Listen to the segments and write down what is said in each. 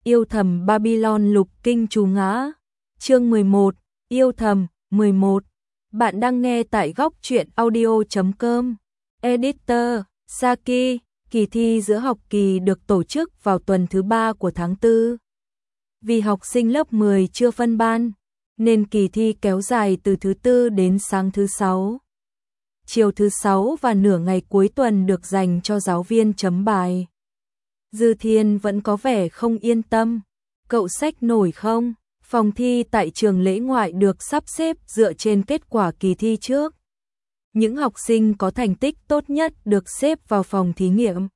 Yêu thầm Babylon lục kinh chú ngã. Chương 11, yêu thầm, 11. Bạn đang nghe tại góc truyện audio.com. Editor, Saki. Kỳ thi giữa học kỳ được tổ chức vào tuần thứ 3 của tháng 4. Vì học sinh lớp 10 chưa phân ban, nên kỳ thi kéo dài từ thứ 4 đến sáng thứ 6. Chiều thứ 6 và nửa ngày cuối tuần được dành cho giáo viên chấm bài. Dư Thiên vẫn có vẻ không yên tâm. Cậu xách nổi không? Phòng thi tại trường lễ ngoại được sắp xếp dựa trên kết quả kỳ thi trước. Những học sinh có thành tích tốt nhất được xếp vào phòng thí nghiệm.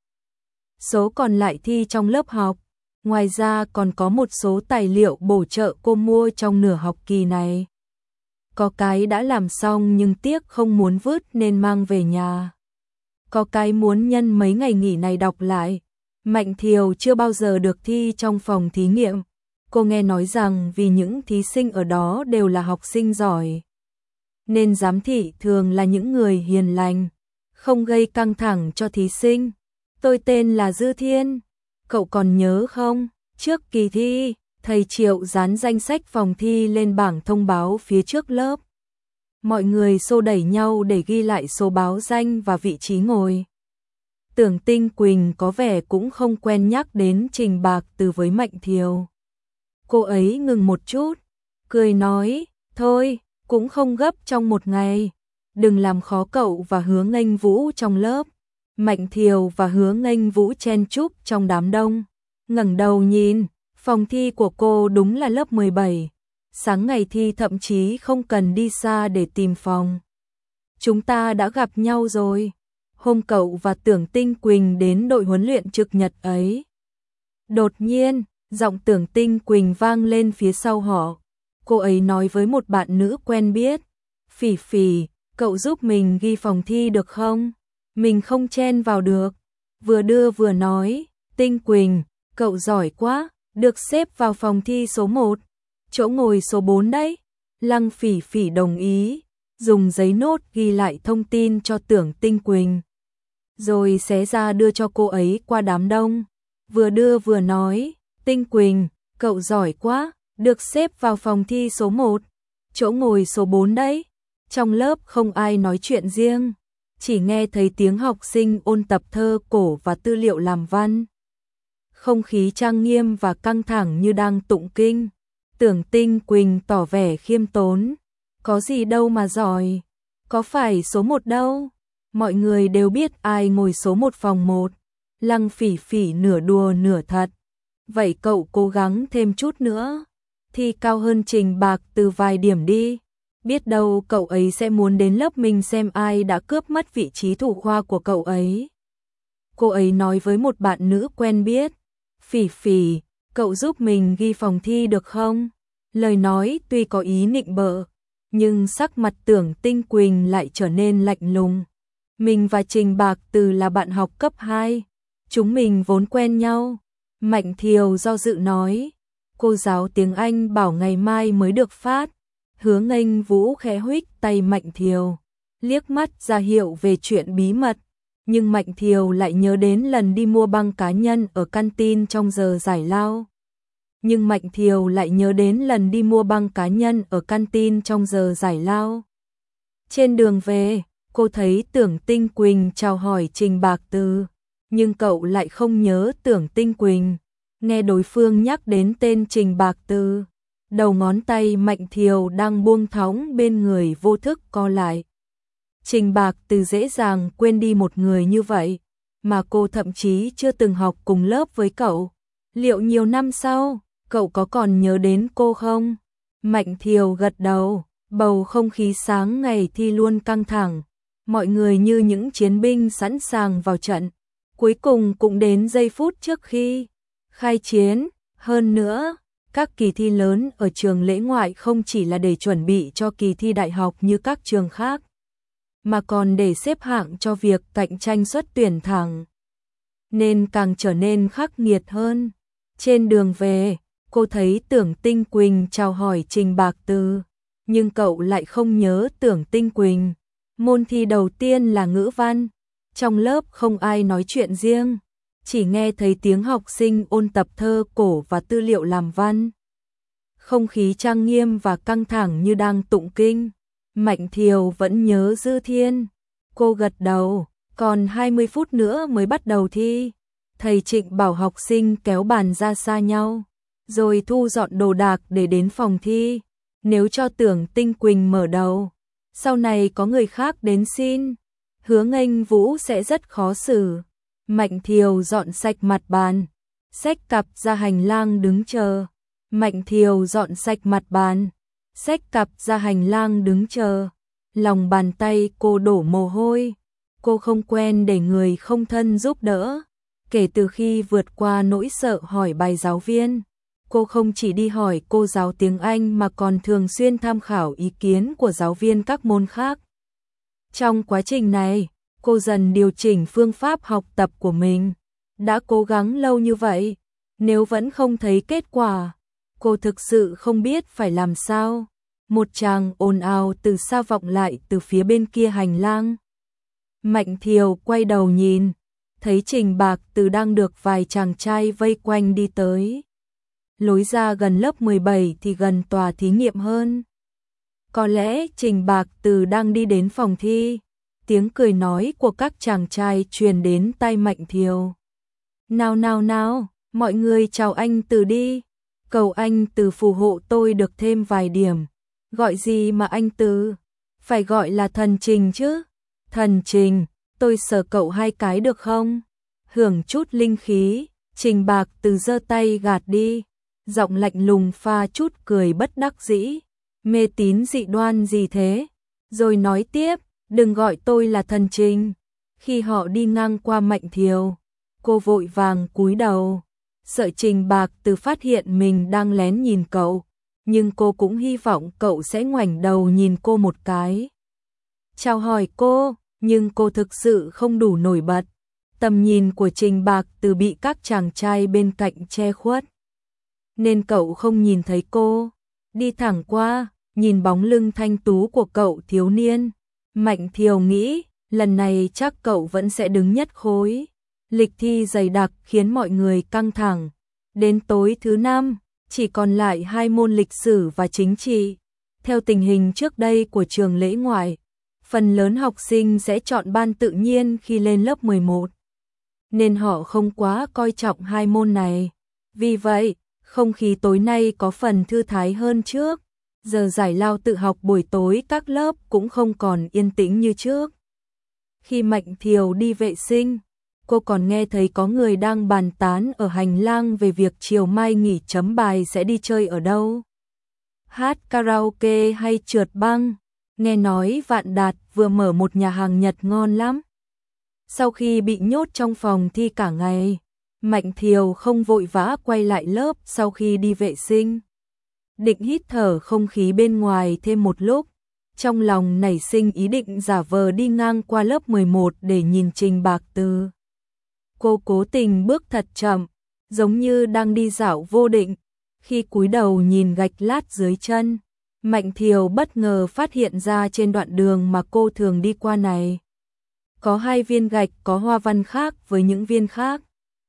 Số còn lại thi trong lớp học. Ngoài ra còn có một số tài liệu bổ trợ cô mua trong nửa học kỳ này. Có cái đã làm xong nhưng tiếc không muốn vứt nên mang về nhà. Có cái muốn nhân mấy ngày nghỉ này đọc lại. Mạnh Thiều chưa bao giờ được thi trong phòng thí nghiệm. Cô nghe nói rằng vì những thí sinh ở đó đều là học sinh giỏi, nên giám thị thường là những người hiền lành, không gây căng thẳng cho thí sinh. Tôi tên là Dư Thiên. Cậu còn nhớ không? Trước kỳ thi, thầy Triệu dán danh sách phòng thi lên bảng thông báo phía trước lớp. Mọi người xô đẩy nhau để ghi lại số báo danh và vị trí ngồi. Tưởng Tinh Quỳnh có vẻ cũng không quen nhắc đến Trình Bạc Từ với Mạnh Thiều. Cô ấy ngừng một chút, cười nói, thôi, cũng không gấp trong một ngày. Đừng làm khó cậu và Hứa Nghênh Vũ trong lớp. Mạnh Thiều và Hứa Nghênh Vũ chen chúc trong đám đông. Ngẩng đầu nhìn, phòng thi của cô đúng là lớp 17. Sáng ngày thi thậm chí không cần đi xa để tìm phòng. Chúng ta đã gặp nhau rồi. Hôm cậu và Tưởng Tinh Quỳnh đến đội huấn luyện trực nhật ấy. Đột nhiên, giọng Tưởng Tinh Quỳnh vang lên phía sau họ. Cô ấy nói với một bạn nữ quen biết. Phỉ Phỉ, cậu giúp mình ghi phòng thi được không? Mình không chen vào được. Vừa đưa vừa nói, Tinh Quỳnh, cậu giỏi quá, được xếp vào phòng thi số 1. Chỗ ngồi số 4 đấy. Lăng Phỉ Phỉ đồng ý, dùng giấy nốt ghi lại thông tin cho Tưởng Tinh Quỳnh. Rồi xé ra đưa cho cô ấy qua đám đông. Vừa đưa vừa nói, Tinh Quỳnh, cậu giỏi quá, được xếp vào phòng thi số 1. Chỗ ngồi số 4 đấy. Trong lớp không ai nói chuyện riêng, chỉ nghe thấy tiếng học sinh ôn tập thơ cổ và tư liệu làm văn. Không khí trang nghiêm và căng thẳng như đang tụng kinh. Tưởng Tinh Quỳnh tỏ vẻ khiêm tốn. Có gì đâu mà giỏi, có phải số 1 đâu. Mọi người đều biết ai ngồi số 1 phòng 1. Lăng Phỉ Phỉ nửa đùa nửa thật. Vậy cậu cố gắng thêm chút nữa, thi cao hơn Trình Bạc Từ vài điểm đi. Biết đâu cậu ấy sẽ muốn đến lớp mình xem ai đã cướp mất vị trí thủ khoa của cậu ấy. Cô ấy nói với một bạn nữ quen biết. Phỉ Phỉ, cậu giúp mình ghi phòng thi được không? Lời nói tuy có ý nịnh bợ, nhưng sắc mặt Tưởng Tinh Quỳnh lại trở nên lạnh lùng. Mình và Trình Bạc Từ là bạn học cấp 2. Chúng mình vốn quen nhau. Mạnh Thiều do dự nói. Cô giáo tiếng Anh bảo ngày mai mới được phát. Hứa Nghênh Vũ khẽ huých tay Mạnh Thiều, liếc mắt ra hiệu về chuyện bí mật. Nhưng Mạnh Thiều lại nhớ đến lần đi mua băng cá nhân ở canteen trong giờ giải lao. Trên đường về, cô thấy Tưởng Tinh Quỳnh chào hỏi Trình Bạc Từ, nhưng cậu lại không nhớ Tưởng Tinh Quỳnh. Nghe đối phương nhắc đến tên Trình Bạc Từ, đầu ngón tay Mạnh Thiều đang buông thõng bên người vô thức co lại. Trình Bạc Từ dễ dàng quên đi một người như vậy, mà cô thậm chí chưa từng học cùng lớp với cậu. Liệu nhiều năm sau, cậu có còn nhớ đến cô không? Mạnh Thiều gật đầu, bầu không khí sáng ngày thi luôn căng thẳng. Mọi người như những chiến binh sẵn sàng vào trận. Cuối cùng cũng đến giây phút trước khi khai chiến. Hơn nữa, các kỳ thi lớn ở trường lễ ngoại không chỉ là để chuẩn bị cho kỳ thi đại học như các trường khác, mà còn để xếp hạng cho việc cạnh tranh xuất tuyển thẳng, nên càng trở nên khắc nghiệt hơn. Trên đường về, cô thấy Tưởng Tinh Quỳnh chào hỏi Trình Bạc Từ, nhưng cậu lại không nhớ Tưởng Tinh Quỳnh. Môn thi đầu tiên là ngữ văn. Trong lớp không ai nói chuyện riêng, chỉ nghe thấy tiếng học sinh ôn tập thơ cổ và tư liệu làm văn. Không khí trang nghiêm và căng thẳng như đang tụng kinh. Mạnh Thiều vẫn nhớ Dư Thiên. Cô gật đầu, còn 20 phút nữa mới bắt đầu thi. Thầy Trịnh bảo học sinh kéo bàn ra xa nhau, rồi thu dọn đồ đạc để đến phòng thi. Nếu cho Tưởng Tinh Quỳnh mở đầu, sau này có người khác đến xin, Hứa Nghênh Vũ sẽ rất khó xử. Mạnh Thiều dọn sạch mặt bàn, xách cặp ra hành lang đứng chờ. Mạnh Thiều dọn sạch mặt bàn, xách cặp ra hành lang đứng chờ. Lòng bàn tay cô đổ mồ hôi. Cô không quen để người không thân giúp đỡ. Kể từ khi vượt qua nỗi sợ hỏi bài giáo viên, cô không chỉ đi hỏi cô giáo tiếng Anh mà còn thường xuyên tham khảo ý kiến của giáo viên các môn khác. Trong quá trình này, cô dần điều chỉnh phương pháp học tập của mình. Đã cố gắng lâu như vậy, nếu vẫn không thấy kết quả, cô thực sự không biết phải làm sao. Một tràng ồn ào từ xa vọng lại từ phía bên kia hành lang. Mạnh Thiều quay đầu nhìn, thấy Trình Bạc Từ đang được vài chàng trai vây quanh đi tới. Lối ra gần lớp 17 thì gần tòa thí nghiệm hơn. Có lẽ Trình Bạc Từ đang đi đến phòng thi. Tiếng cười nói của các chàng trai truyền đến tai Mạnh Thiều. Nào nào nào, mọi người chào anh Từ đi. Cầu anh Từ phù hộ tôi được thêm vài điểm. Gọi gì mà anh Từ? Phải gọi là thần Trình chứ. Thần Trình, tôi sờ cậu 2 cái được không? Hưởng chút linh khí. Trình Bạc Từ giơ tay gạt đi, giọng lạnh lùng pha chút cười bất đắc dĩ. Mê tín dị đoan gì thế? Rồi nói tiếp, đừng gọi tôi là thần Trình. Khi họ đi ngang qua Mạnh Thiều, cô vội vàng cúi đầu, sợ Trình Bạc Từ phát hiện mình đang lén nhìn cậu, nhưng cô cũng hy vọng cậu sẽ ngoảnh đầu nhìn cô một cái. Chào hỏi cô, nhưng cô thực sự không đủ nổi bật. Tầm nhìn của Trình Bạc Từ bị các chàng trai bên cạnh che khuất, nên cậu không nhìn thấy cô. Đi thẳng qua, nhìn bóng lưng thanh tú của cậu thiếu niên, Mạnh Thiều nghĩ, lần này chắc cậu vẫn sẽ đứng nhất khối. Lịch thi dày đặc khiến mọi người căng thẳng. Đến tối thứ 5, chỉ còn lại 2 môn lịch sử và chính trị. Theo tình hình trước đây của trường lễ ngoại, phần lớn học sinh sẽ chọn ban tự nhiên khi lên lớp 11, nên họ không quá coi trọng 2 môn này. Vì vậy, không khí tối nay có phần thư thái hơn trước. Giờ giải lao tự học buổi tối các lớp cũng không còn yên tĩnh như trước. Khi Mạnh Thiều đi vệ sinh, cô còn nghe thấy có người đang bàn tán ở hành lang về việc chiều mai nghỉ chấm bài sẽ đi chơi ở đâu. Hát karaoke hay trượt băng. Nghe nói Vạn Đạt vừa mở một nhà hàng Nhật ngon lắm. Sau khi bị nhốt trong phòng thi cả ngày, Mạnh Thiều không vội vã quay lại lớp sau khi đi vệ sinh. Định hít thở không khí bên ngoài thêm một lúc, trong lòng nảy sinh ý định giả vờ đi ngang qua lớp 11 để nhìn Trình Bạc Từ. Cô cố tình bước thật chậm, giống như đang đi dạo vô định. Khi cúi đầu nhìn gạch lát dưới chân, Mạnh Thiều bất ngờ phát hiện ra trên đoạn đường mà cô thường đi qua này có 2 viên gạch có hoa văn khác với những viên khác.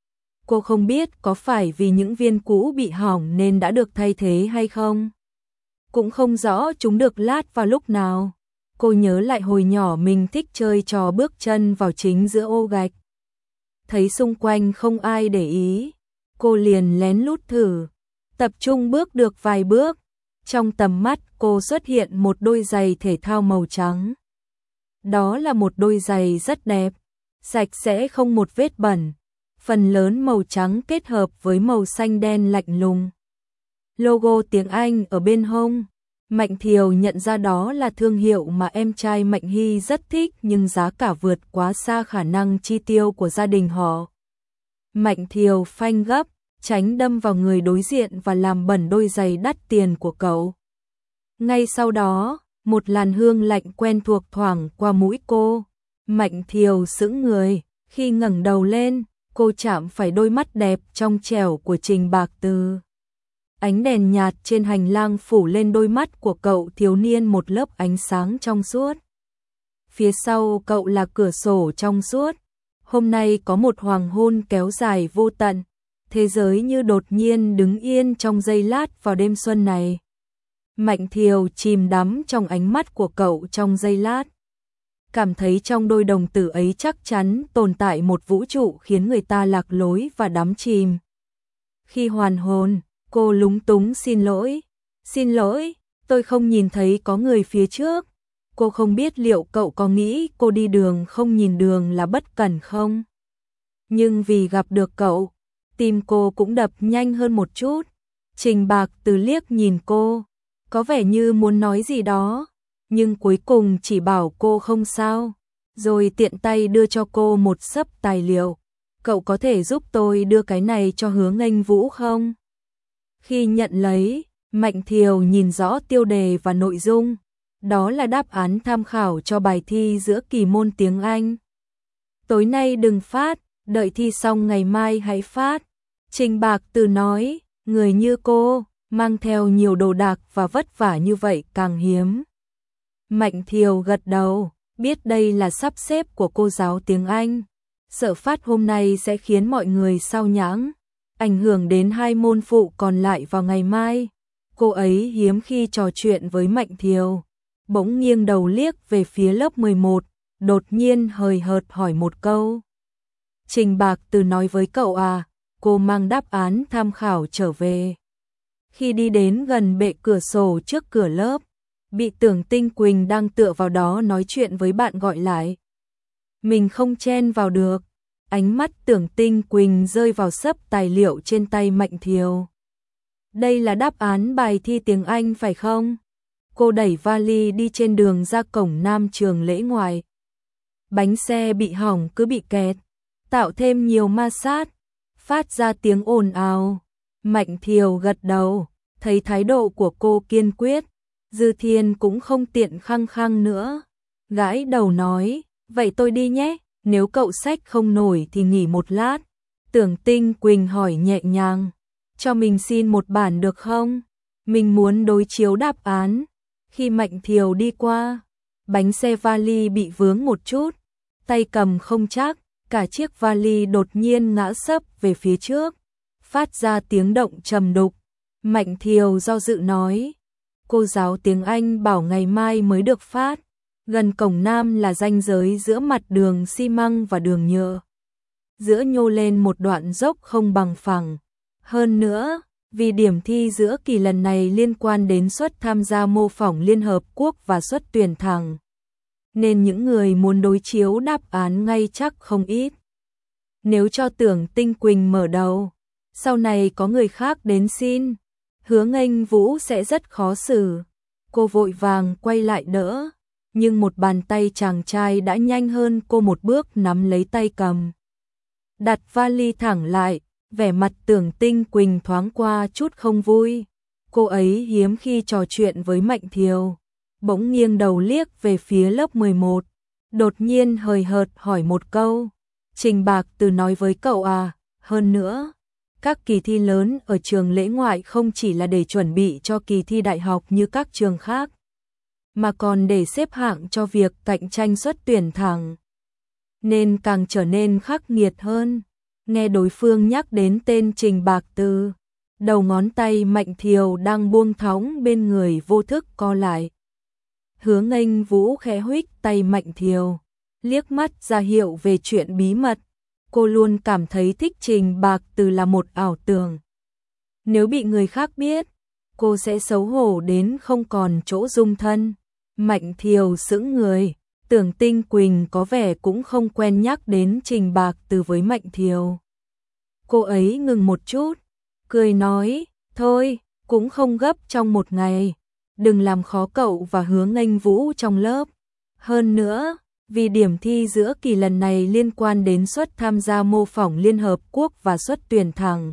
Cô không biết có phải vì những viên cũ bị hỏng nên đã được thay thế hay không. Cũng không rõ chúng được lát vào lúc nào. Cô nhớ lại hồi nhỏ mình thích chơi trò bước chân vào chính giữa ô gạch. Thấy xung quanh không ai để ý, cô liền lén lút thử, tập trung bước được vài bước. Trong tầm mắt cô xuất hiện một đôi giày thể thao màu trắng. Đó là một đôi giày rất đẹp, sạch sẽ không một vết bẩn, phần lớn màu trắng kết hợp với màu xanh đen lạnh lùng. Logo tiếng Anh ở bên hông. Mạnh Thiều nhận ra đó là thương hiệu mà em trai Mạnh Hy rất thích, nhưng giá cả vượt quá xa khả năng chi tiêu của gia đình họ. Mạnh Thiều phanh gấp, tránh đâm vào người đối diện và làm bẩn đôi giày đắt tiền của cậu. Ngay sau đó, một làn hương lạnh quen thuộc thoảng qua mũi cô. Mạnh Thiều sững người, khi ngẩng đầu lên, cô chạm phải đôi mắt đẹp trong trẻo của Trình Bạc Từ. Ánh đèn nhạt trên hành lang phủ lên đôi mắt của cậu thiếu niên một lớp ánh sáng trong suốt. Phía sau cậu là cửa sổ trong suốt. Hôm nay có một hoàng hôn kéo dài vô tận, thế giới như đột nhiên đứng yên trong giây lát vào đêm xuân này. Mạnh Thiều chìm đắm trong ánh mắt của cậu trong giây lát. Cảm thấy trong đôi đồng tử ấy chắc chắn tồn tại một vũ trụ khiến người ta lạc lối và đắm chìm. Khi hoàn hồn, cô lúng túng xin lỗi. Xin lỗi, tôi không nhìn thấy có người phía trước. Cô không biết liệu cậu có nghĩ cô đi đường không nhìn đường là bất cẩn không? Nhưng vì gặp được cậu, tim cô cũng đập nhanh hơn một chút. Trình Bạc Từ liếc nhìn cô, có vẻ như muốn nói gì đó, nhưng cuối cùng chỉ bảo cô không sao, rồi tiện tay đưa cho cô một xấp tài liệu. Cậu có thể giúp tôi đưa cái này cho Hứa Nghênh Vũ không? Khi nhận lấy, Mạnh Thiều nhìn rõ tiêu đề và nội dung. Đó là đáp án tham khảo cho bài thi giữa kỳ môn tiếng Anh. Tối nay đừng phát, đợi thi xong ngày mai hãy phát. Trình Bạc Từ nói, người như cô, mang theo nhiều đồ đạc và vất vả như vậy càng hiếm. Mạnh Thiều gật đầu, biết đây là sắp xếp của cô giáo tiếng Anh. Sợ phát hôm nay sẽ khiến mọi người sao nhãng, ảnh hưởng đến hai môn phụ còn lại vào ngày mai. Cô ấy hiếm khi trò chuyện với Mạnh Thiều. Bỗng nghiêng đầu liếc về phía lớp 11, đột nhiên hời hợt hỏi một câu. Trình Bạc Từ nói với cậu à, cô mang đáp án tham khảo trở về. Khi đi đến gần bệ cửa sổ trước cửa lớp, bị Tưởng Tinh Quỳnh đang tựa vào đó nói chuyện với bạn gọi lại. Mình không chen vào được. Ánh mắt Tưởng Tinh Quỳnh rơi vào xấp tài liệu trên tay Mạnh Thiều. Đây là đáp án bài thi tiếng Anh phải không? Cô đẩy vali đi trên đường ra cổng Nam Trường Lễ Ngoại. Bánh xe bị hỏng cứ bị kẹt, tạo thêm nhiều ma sát, phát ra tiếng ồn ào. Mạnh Thiều gật đầu, thấy thái độ của cô kiên quyết, Dư Thiên cũng không tiện khăng khăng nữa. Gãi đầu nói, vậy tôi đi nhé, nếu cậu xách không nổi thì nghỉ một lát. Tưởng Tinh Quỳnh hỏi nhẹ nhàng, cho mình xin một bản được không? Mình muốn đối chiếu đáp án. Khi Mạnh Thiều đi qua, bánh xe vali bị vướng một chút, tay cầm không chắc, cả chiếc vali đột nhiên ngã sấp về phía trước, phát ra tiếng động trầm đục. Mạnh Thiều do dự nói, cô giáo tiếng Anh bảo ngày mai mới được phát, gần cổng Nam là ranh giới giữa mặt đường xi măng và đường nhựa. Giữa nhô lên một đoạn dốc không bằng phẳng. Hơn nữa, vì điểm thi giữa kỳ lần này liên quan đến suất tham gia mô phỏng Liên Hợp Quốc và suất tuyển thẳng, nên những người muốn đối chiếu đáp án ngay chắc không ít. Nếu cho Tưởng Tinh Quỳnh mở đầu, sau này có người khác đến xin, Hứa Nghênh Vũ sẽ rất khó xử. Cô vội vàng quay lại đỡ, nhưng một bàn tay chàng trai đã nhanh hơn cô một bước nắm lấy tay cầm. Đặt vali thẳng lại, vẻ mặt Tưởng Tinh Quỳnh thoáng qua chút không vui. Cô ấy hiếm khi trò chuyện với Mạnh Thiều. Bỗng nghiêng đầu liếc về phía lớp 11, đột nhiên hời hợt hỏi một câu. Trình Bạc Từ nói với cậu à, hơn nữa, các kỳ thi lớn ở trường Lễ Ngoại không chỉ là để chuẩn bị cho kỳ thi đại học như các trường khác, mà còn để xếp hạng cho việc cạnh tranh suất tuyển thẳng, nên càng trở nên khắc nghiệt hơn. Nghe đối phương nhắc đến tên Trình Bạc Từ, đầu ngón tay Mạnh Thiều đang buông thõng bên người vô thức co lại. Hứa Nghênh Vũ khẽ huých tay Mạnh Thiều, liếc mắt ra hiệu về chuyện bí mật. Cô luôn cảm thấy thích Trình Bạc Từ là một ảo tưởng. Nếu bị người khác biết, cô sẽ xấu hổ đến không còn chỗ dung thân. Mạnh Thiều sững người, Tưởng Tinh Quỳnh có vẻ cũng không quen nhắc đến Trình Bạc Từ với Mạnh Thiều. Cô ấy ngừng một chút, cười nói, thôi, cũng không gấp trong một ngày, đừng làm khó cậu và Hứa Nghênh Vũ trong lớp. Hơn nữa, vì điểm thi giữa kỳ lần này liên quan đến suất tham gia mô phỏng Liên Hợp Quốc và suất tuyển thẳng,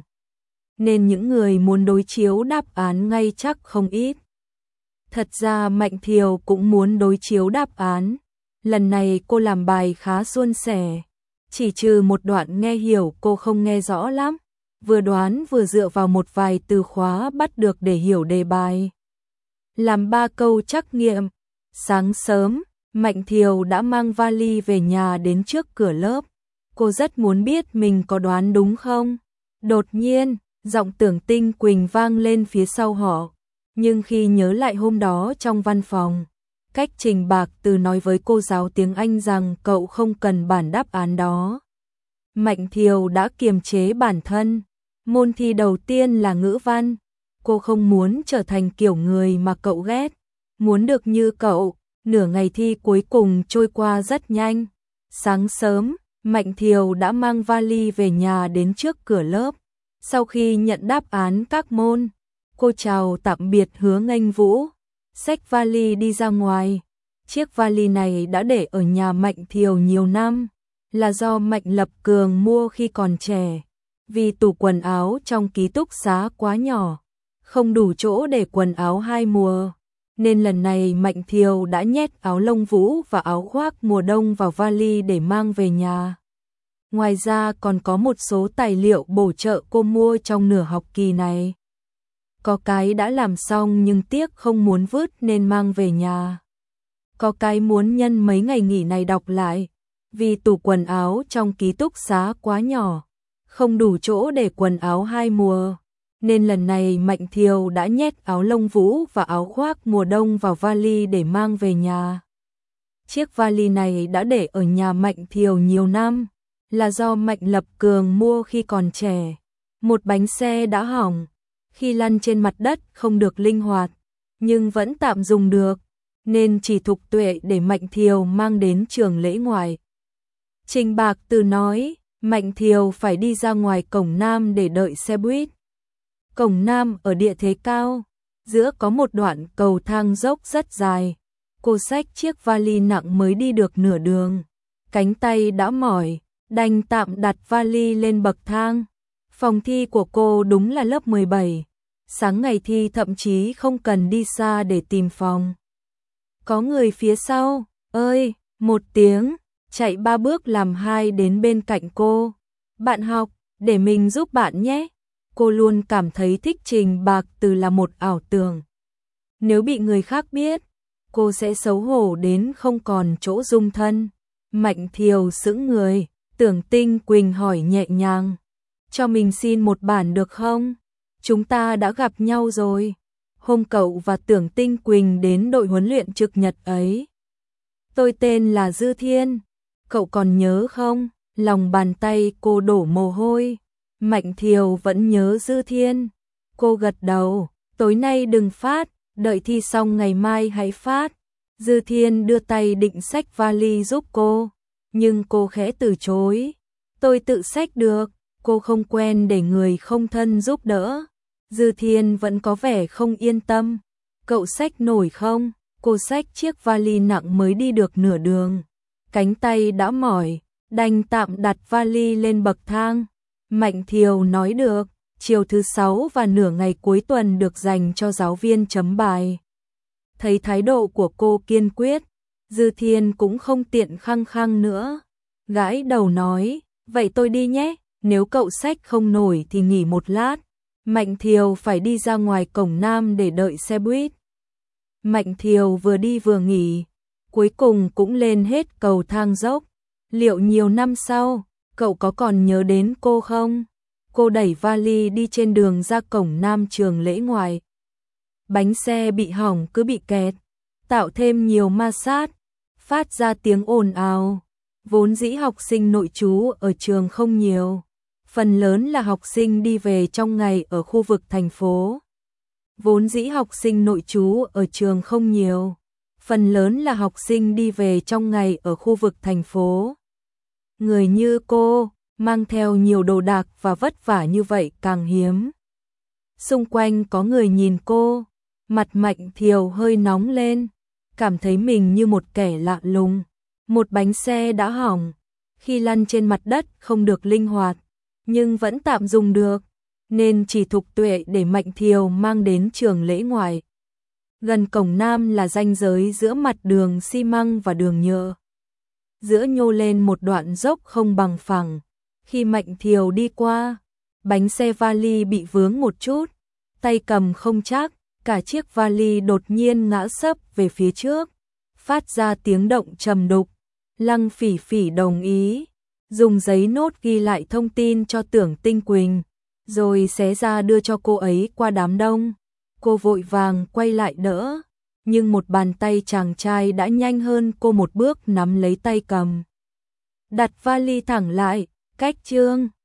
nên những người muốn đối chiếu đáp án ngay chắc không ít. Thật ra Mạnh Thiều cũng muốn đối chiếu đáp án. Lần này cô làm bài khá suôn sẻ, chỉ trừ một đoạn nghe hiểu cô không nghe rõ lắm, vừa đoán vừa dựa vào một vài từ khóa bắt được để hiểu đề bài. Làm 3 câu trắc nghiệm. Sáng sớm, Mạnh Thiều đã mang vali về nhà đến trước cửa lớp. Cô rất muốn biết mình có đoán đúng không? Đột nhiên, giọng Tưởng Tinh Quỳnh vang lên phía sau họ. Nhưng khi nhớ lại hôm đó trong văn phòng, cách Trình Bạc Từ nói với cô giáo tiếng Anh rằng cậu không cần bản đáp án đó, Mạnh Thiều đã kiềm chế bản thân. Môn thi đầu tiên là ngữ văn. Cô không muốn trở thành kiểu người mà cậu ghét, muốn được như cậu. Nửa ngày thi cuối cùng trôi qua rất nhanh. Sáng sớm, Mạnh Thiều đã mang vali về nhà đến trước cửa lớp. Sau khi nhận đáp án các môn, cô chào tạm biệt Hứa Nghênh Vũ, xách vali đi ra ngoài. Chiếc vali này đã để ở nhà Mạnh Thiều nhiều năm, là do Mạnh Lập Cường mua khi còn trẻ. Vì tủ quần áo trong ký túc xá quá nhỏ, không đủ chỗ để quần áo 2 mùa, nên lần này Mạnh Thiều đã nhét áo lông vũ và áo khoác mùa đông vào vali để mang về nhà. Ngoài ra còn có một số tài liệu bổ trợ cô mua trong nửa học kỳ này. Có cái đã làm xong nhưng tiếc không muốn vứt nên mang về nhà. Có cái muốn nhân mấy ngày nghỉ này đọc lại, vì tủ quần áo trong ký túc xá quá nhỏ, không đủ chỗ để quần áo 2 mùa, nên lần này Mạnh Thiều đã nhét áo lông vũ và áo khoác mùa đông vào vali để mang về nhà. Chiếc vali này đã để ở nhà Mạnh Thiều nhiều năm, là do Mạnh Lập Cường mua khi còn trẻ. Một bánh xe đã hỏng, khi lăn trên mặt đất không được linh hoạt, nhưng vẫn tạm dùng được, nên chỉ Thục Tuệ để Mạnh Thiều mang đến trường lễ ngoại. Trình Bạc Từ nói, Mạnh Thiều phải đi ra ngoài cổng Nam để đợi xe buýt. Cổng Nam ở địa thế cao, giữa có một đoạn cầu thang dốc rất dài. Cô xách chiếc vali nặng mới đi được nửa đường, cánh tay đã mỏi, đành tạm đặt vali lên bậc thang. Phòng thi của cô đúng là lớp 17. Sáng ngày thi thậm chí không cần đi xa để tìm phòng. Có người phía sau, ơi, một tiếng, chạy 3 bước làm 2 đến bên cạnh cô. Bạn học, để mình giúp bạn nhé. Cô luôn cảm thấy thích Trình Bạc Từ là một ảo tưởng. Nếu bị người khác biết, cô sẽ xấu hổ đến không còn chỗ dung thân. Mạnh Thiều sững người, Tưởng Tinh Quỳnh hỏi nhẹ nhàng. Cho mình xin một bản được không? Chúng ta đã gặp nhau rồi. Hôm cậu và Tưởng Tinh Quỳnh đến đội huấn luyện trực nhật ấy. Tôi tên là Dư Thiên. Cậu còn nhớ không? Lòng bàn tay cô đổ mồ hôi. Mạnh Thiều vẫn nhớ Dư Thiên. Cô gật đầu. Tối nay đừng phát, đợi thi xong ngày mai hãy phát. Dư Thiên đưa tay định xách vali giúp cô, nhưng cô khẽ từ chối. Tôi tự xách được, cô không quen để người không thân giúp đỡ. Dư Thiên vẫn có vẻ không yên tâm. Cậu xách nổi không? Cô xách chiếc vali nặng mới đi được nửa đường, cánh tay đã mỏi, đành tạm đặt vali lên bậc thang. Mạnh Thiều nói được. Chiều thứ 6 và nửa ngày cuối tuần được dành cho giáo viên chấm bài. Thấy thái độ của cô kiên quyết, Dư Thiên cũng không tiện khăng khăng nữa. Gãi đầu nói, vậy tôi đi nhé, nếu cậu xách không nổi thì nghỉ một lát. Mạnh Thiều phải đi ra ngoài cổng Nam để đợi xe buýt. Mạnh Thiều vừa đi vừa nghỉ, cuối cùng cũng lên hết cầu thang dốc. Liệu nhiều năm sau, cậu có còn nhớ đến cô không? Cô đẩy vali đi trên đường ra cổng Nam trường lễ ngoại. Bánh xe bị hỏng cứ bị kẹt, tạo thêm nhiều ma sát, phát ra tiếng ồn ào. Vốn dĩ học sinh nội trú ở trường không nhiều, phần lớn là học sinh đi về trong ngày ở khu vực thành phố. Vốn dĩ học sinh nội trú ở trường không nhiều, phần lớn là học sinh đi về trong ngày ở khu vực thành phố. Người như cô, mang theo nhiều đồ đạc và vất vả như vậy càng hiếm. Xung quanh có người nhìn cô, mặt Mạnh Thiều hơi nóng lên, cảm thấy mình như một kẻ lạ lùng. Một bánh xe đã hỏng, khi lăn trên mặt đất không được linh hoạt, nhưng vẫn tạm dùng được, nên chỉ Thục Tuệ để Mạnh Thiều mang đến trường lễ ngoại. Gần cổng Nam là ranh giới giữa mặt đường xi măng và đường nhựa. Giữa nhô lên một đoạn dốc không bằng phẳng. Khi Mạnh Thiều đi qua, bánh xe vali bị vướng một chút, tay cầm không chắc, cả chiếc vali đột nhiên ngã sấp về phía trước, phát ra tiếng động trầm đục. Lăng Phỉ Phỉ đồng ý. dùng giấy nốt ghi lại thông tin cho Tưởng Tinh Quỳnh, rồi xé ra đưa cho cô ấy qua đám đông. Cô vội vàng quay lại đỡ, nhưng một bàn tay chàng trai đã nhanh hơn cô một bước nắm lấy tay cầm. Đặt vali thẳng lại, cách Trương